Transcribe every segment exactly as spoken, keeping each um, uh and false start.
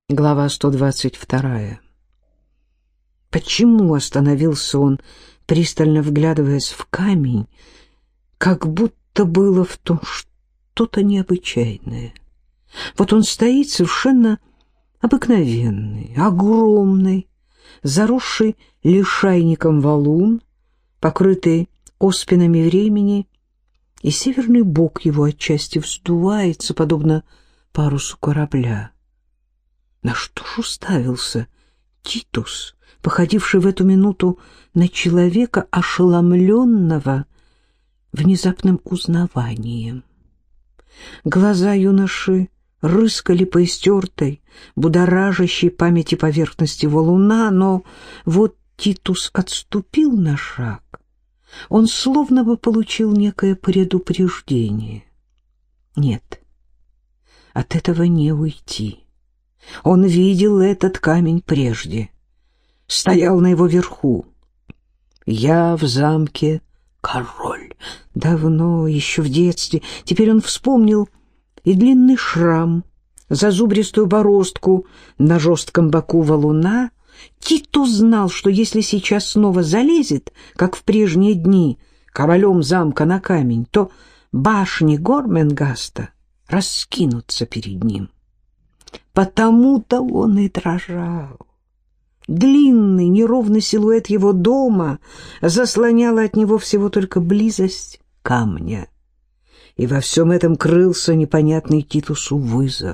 Глава сто двадцать вторая. Почему остановился он, пристально вглядываясь в камень, как будто было в том что-то необычайное? Вот он стоит совершенно обыкновенный, огромный, заросший лишайником валун, покрытый оспинами времени, и северный бок его отчасти вздувается, подобно парусу корабля. На что ж уставился Титус, походивший в эту минуту на человека, ошеломленного внезапным узнаванием? Глаза юноши рыскали по истертой, будоражащей памяти поверхности валуна, но вот Титус отступил на шаг. Он словно бы получил некое предупреждение. Нет, от этого не уйти. Он видел этот камень прежде, стоял на его верху. Я в замке король. Давно, еще в детстве. Теперь он вспомнил и длинный шрам, зазубристую бороздку на жестком боку валуна. Титус знал, что если сейчас снова залезет, как в прежние дни, королем замка на камень, то башни Горменгаста раскинутся перед ним. Потому-то он и дрожал. Длинный, неровный силуэт его дома заслоняла от него всего только близость камня. И во всем этом крылся непонятный Титусу вызов.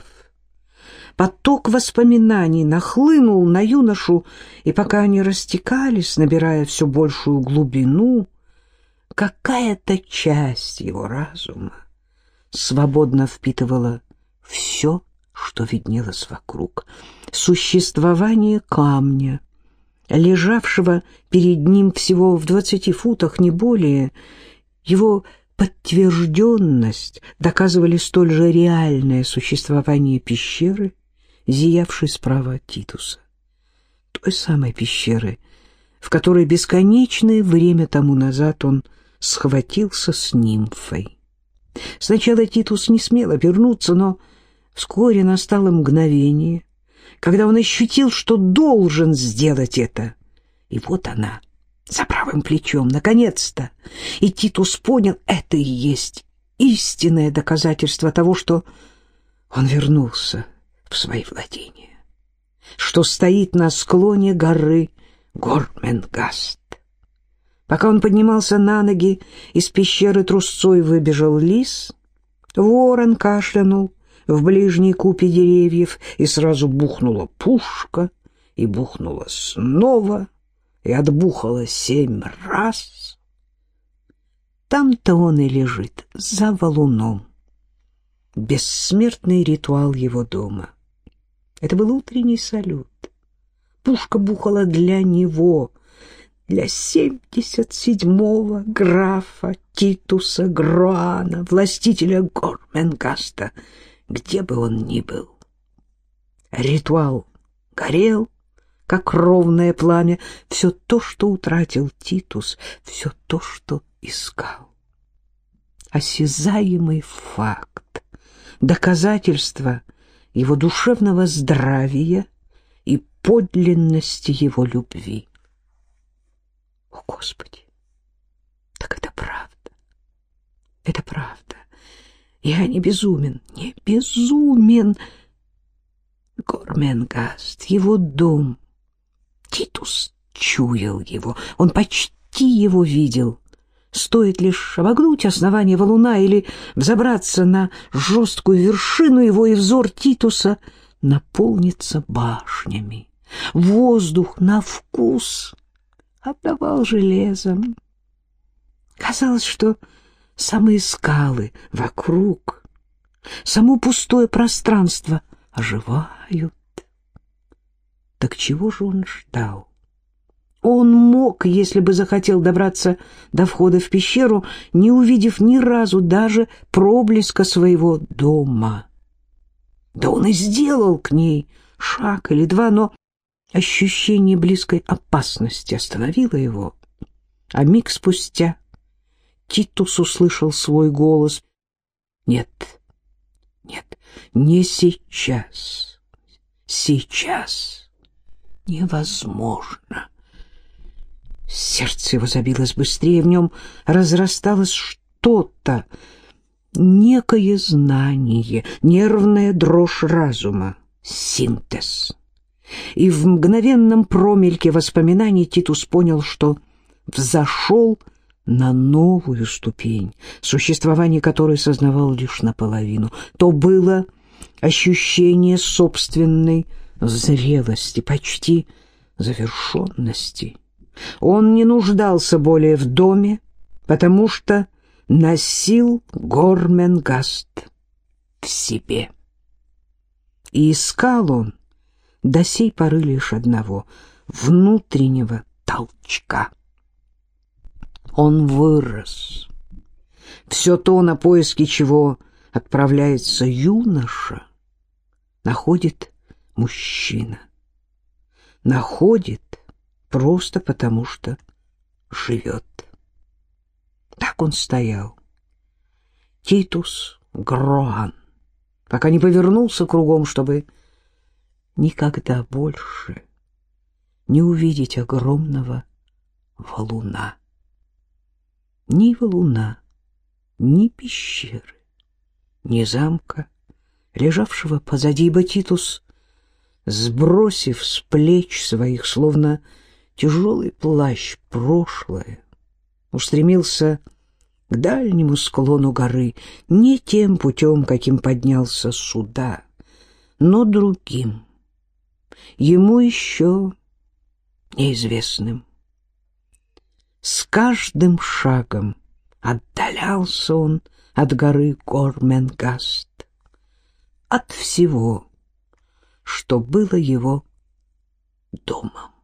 Поток воспоминаний нахлынул на юношу, и пока они растекались, набирая все большую глубину, какая-то часть его разума свободно впитывала все, что виднелось вокруг. Существование камня, лежавшего перед ним всего в двадцати футах, не более, его подтвержденность доказывали столь же реальное существование пещеры, зиявшей справа от Титуса. Той самой пещеры, в которой бесконечное время тому назад он схватился с нимфой. Сначала Титус не смел обернуться, но вскоре настало мгновение, когда он ощутил, что должен сделать это. И вот она, за правым плечом, наконец-то. И Титус понял, это и есть истинное доказательство того, что он вернулся в свои владения, что стоит на склоне горы Горменгаст. Пока он поднимался на ноги, из пещеры трусцой выбежал лис. Ворон кашлянул в ближней купе деревьев, и сразу бухнула пушка, и бухнула снова, и отбухала семь раз. Там-то он и лежит, за валуном. Бессмертный ритуал его дома. Это был утренний салют. Пушка бухала для него, для семьдесят седьмого графа Титуса Гроана, властителя Горменгаста, где бы он ни был. Ритуал горел, как ровное пламя, все то, что утратил Титус, все то, что искал. Осязаемый факт, доказательство его душевного здравия и подлинности его любви. О, Господи! Так это правда. Это правда. Я не безумен, не безумен. Горменгаст, его дом. Титус чуял его, он почти его видел. Стоит лишь обогнуть основание валуна или взобраться на жесткую вершину его, и взор Титуса наполнится башнями. Воздух на вкус отдавал железом. Казалось, что самые скалы вокруг, само пустое пространство оживают. Так чего же он ждал? Он мог, если бы захотел, добраться до входа в пещеру, не увидев ни разу даже проблеска своего дома. Да он и сделал к ней шаг или два, но ощущение близкой опасности остановило его. А миг спустя Титус услышал свой голос. «Нет, нет, не сейчас. сейчас невозможно. Сердце его забилось быстрее, в нем разрасталось что-то, некое знание, нервная дрожь разума, синтез. И в мгновенном промельке воспоминаний Титус понял, что взошел на новую ступень, существование которой сознавал лишь наполовину. То было ощущение собственной зрелости, почти завершенности. Он не нуждался более в доме, потому что носил Горменгаст в себе. И искал он до сей поры лишь одного — внутреннего толчка. Он вырос. Все то, на поиски чего отправляется юноша, находит мужчина. Находит просто потому, что живет. Так он стоял, Титус Гроан, пока не повернулся кругом, чтобы никогда больше не увидеть огромного валуна. Ни валуна, ни пещеры, ни замка, лежавшего позади, ибо Титус, сбросив с плеч своих, словно тяжелый плащ, прошлое, устремился к дальнему склону горы, не тем путем, каким поднялся сюда, но другим, ему еще неизвестным. С каждым шагом отдалялся он от горы Горменгаст, от всего, что было его домом.